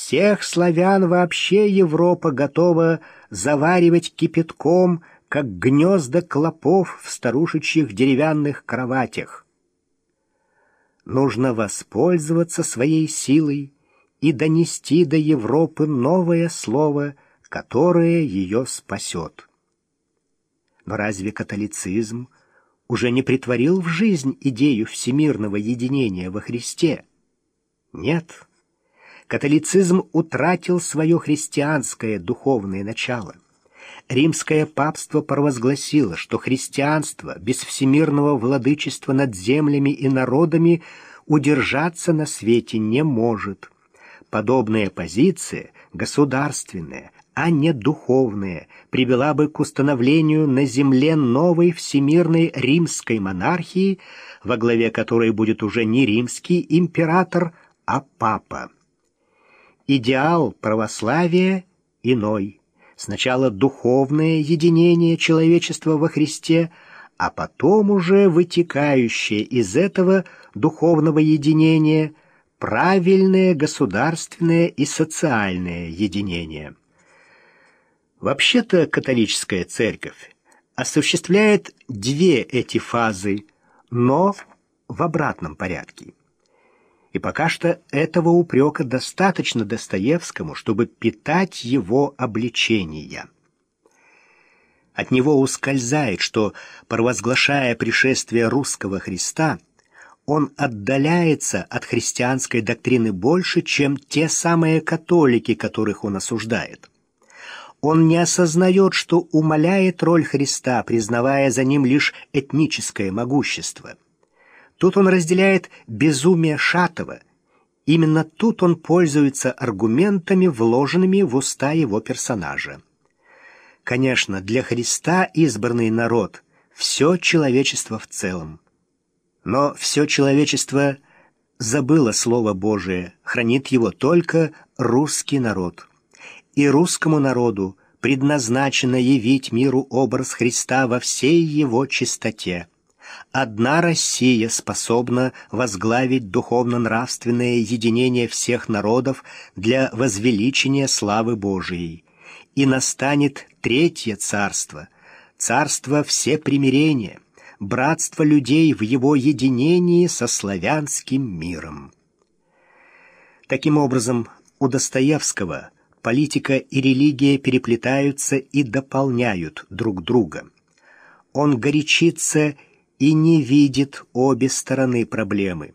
Всех славян вообще Европа готова заваривать кипятком, как гнезда клопов в старушечьих деревянных кроватях. Нужно воспользоваться своей силой и донести до Европы новое слово, которое ее спасет. Но разве католицизм уже не претворил в жизнь идею всемирного единения во Христе? Нет. Католицизм утратил свое христианское духовное начало. Римское папство провозгласило, что христианство без всемирного владычества над землями и народами удержаться на свете не может. Подобная позиция, государственная, а не духовная, привела бы к установлению на земле новой всемирной римской монархии, во главе которой будет уже не римский император, а папа. Идеал православия иной. Сначала духовное единение человечества во Христе, а потом уже вытекающее из этого духовного единения правильное государственное и социальное единение. Вообще-то католическая церковь осуществляет две эти фазы, но в обратном порядке. И пока что этого упрека достаточно Достоевскому, чтобы питать его обличения. От него ускользает, что, провозглашая пришествие русского Христа, он отдаляется от христианской доктрины больше, чем те самые католики, которых он осуждает. Он не осознает, что умаляет роль Христа, признавая за ним лишь этническое могущество. Тут он разделяет безумие Шатова. Именно тут он пользуется аргументами, вложенными в уста его персонажа. Конечно, для Христа избранный народ – все человечество в целом. Но все человечество забыло Слово Божие, хранит его только русский народ. И русскому народу предназначено явить миру образ Христа во всей его чистоте. Одна Россия способна возглавить духовно-нравственное единение всех народов для возвеличения славы Божией. И настанет Третье Царство, Царство всепримирения, братство людей в его единении со славянским миром. Таким образом, у Достоевского политика и религия переплетаются и дополняют друг друга. Он горячится и не видит обе стороны проблемы.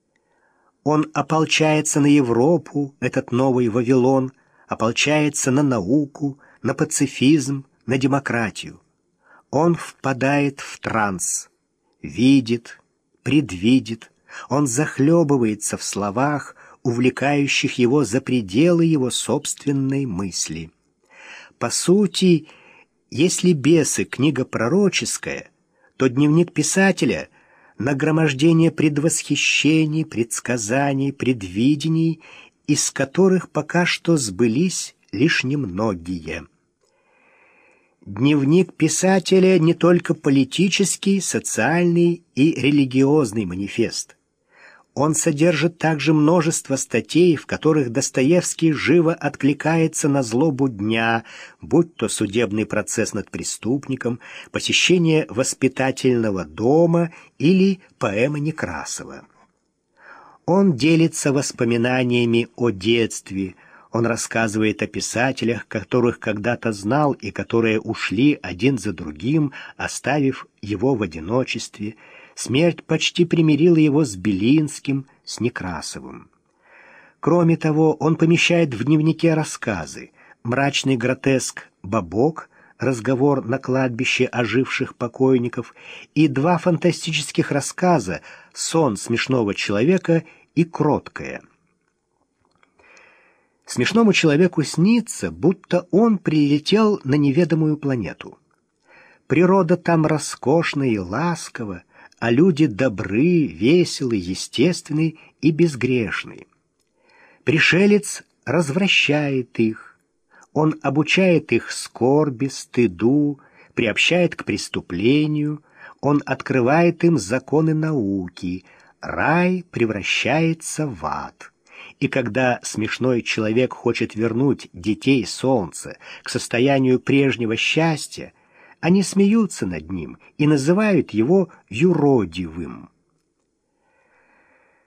Он ополчается на Европу, этот новый Вавилон, ополчается на науку, на пацифизм, на демократию. Он впадает в транс, видит, предвидит, он захлебывается в словах, увлекающих его за пределы его собственной мысли. По сути, если «Бесы» — книга пророческая, то дневник писателя — нагромождение предвосхищений, предсказаний, предвидений, из которых пока что сбылись лишь немногие. Дневник писателя не только политический, социальный и религиозный манифест. Он содержит также множество статей, в которых Достоевский живо откликается на злобу дня, будь то судебный процесс над преступником, посещение воспитательного дома или поэма Некрасова. Он делится воспоминаниями о детстве. Он рассказывает о писателях, которых когда-то знал и которые ушли один за другим, оставив его в одиночестве. Смерть почти примирила его с Белинским, с Некрасовым. Кроме того, он помещает в дневнике рассказы: мрачный гротеск «Бабок», разговор на кладбище оживших покойников, и два фантастических рассказа «Сон смешного человека» и «Кроткая». Смешному человеку снится, будто он прилетел на неведомую планету. Природа там роскошна и ласкова, а люди добры, веселы, естественны и безгрешны. Пришелец развращает их. Он обучает их скорби, стыду, приобщает к преступлению. Он открывает им законы науки. Рай превращается в ад. И когда смешной человек хочет вернуть детей солнца к состоянию прежнего счастья, они смеются над ним и называют его юродивым.